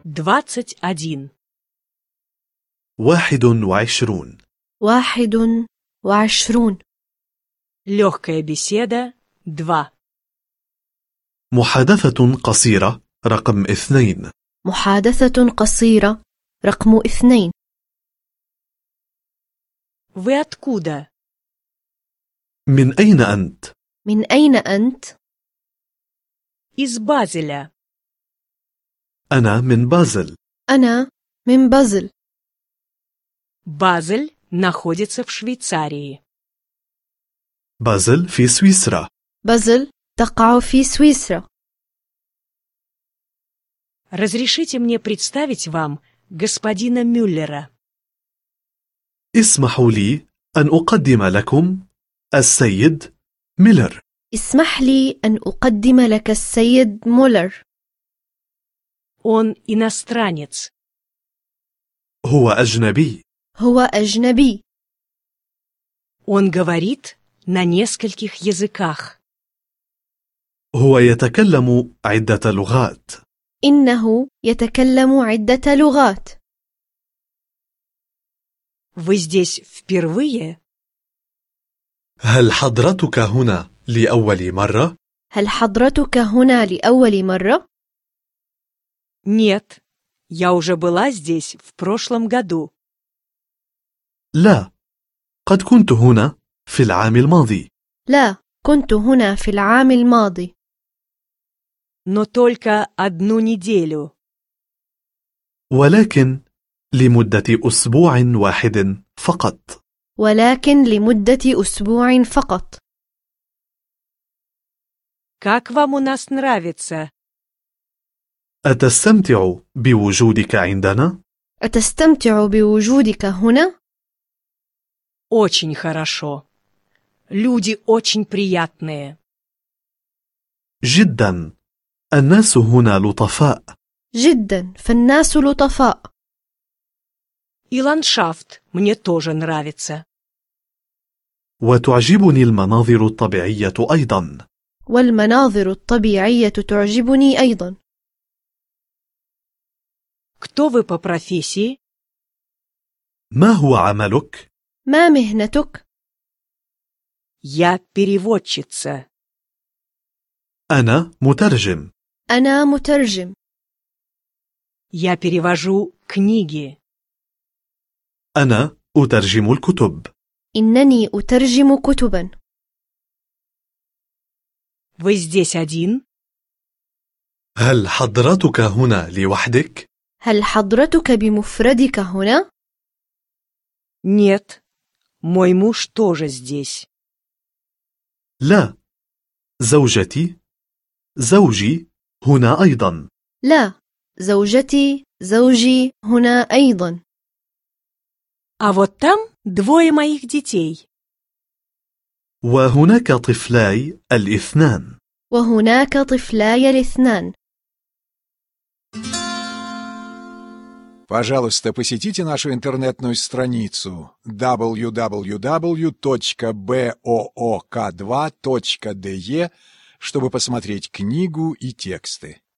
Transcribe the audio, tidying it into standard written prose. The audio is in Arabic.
21. 21. 21. Легкая беседа 2. محادثة قصيرة رقم 2. محادثة قصيرة رقم 2. Вы откуда? من أين أنت؟ من أين أنت؟ Из Базеля. أنا من بازل. أنا من بازل. Базель находится в Швейцарии. بازل في سويسرا. بازل تقع في سويسرا. Разрешите мне представить вам господина Мюллера. اسمحوا لي أن أقدم لكم السيد ميلر. اسمح لي أن أقدم لك السيد مولر. Он иностранец. هو أجنبي. هو أجنبي. Он говорит на нескольких языках. هو يتكلم عدة لغات. إنه يتكلم عدة لغات. Вы здесь впервые? هل حضرتك هنا لأول مرة؟ هل حضرتك هنا لأول مرة؟ Нет, я уже была здесь в прошлом году. لا، قد كنت هنا في العام الماضي. لا، كنت هنا في العام الماضي. Но только одну неделю. ولكن لمدة أسبوع واحد فقط. ولكن لمدة أسبوع فقط. Как вам у нас нравится? أتستمتع بوجودك عندنا؟ أتستمتع بوجودك هنا؟ Очень хорошо. Люди очень приятные. جدا. الناس هنا لطفاء. جدا، فالناس لطفاء. И ландшафт мне тоже нравится. وتعجبني المناظر الطبيعية أيضا. والمناظر الطبيعية تعجبني أيضا. Кто вы по профессии? ما هو عملك؟ ما مهنتك؟ Я переводчица. أنا مترجم. أنا مترجم. Я перевожу книги. أنا أترجم الكتب. إنني أترجم كتبا. Вы здесь один? هل حضرتك هنا لوحدك؟ هل حضرتك بمفردك هنا؟ Нет, мой муж тоже здесь. لا، زوجي هنا أيضا. لا، زوجي هنا أيضا. А вот там двое моих детей. وهناك طفلاي الاثنان. وهناك طفلاي الاثنان. Пожалуйста, посетите нашу интернетную страницу www.book2.de, чтобы посмотреть книгу и тексты.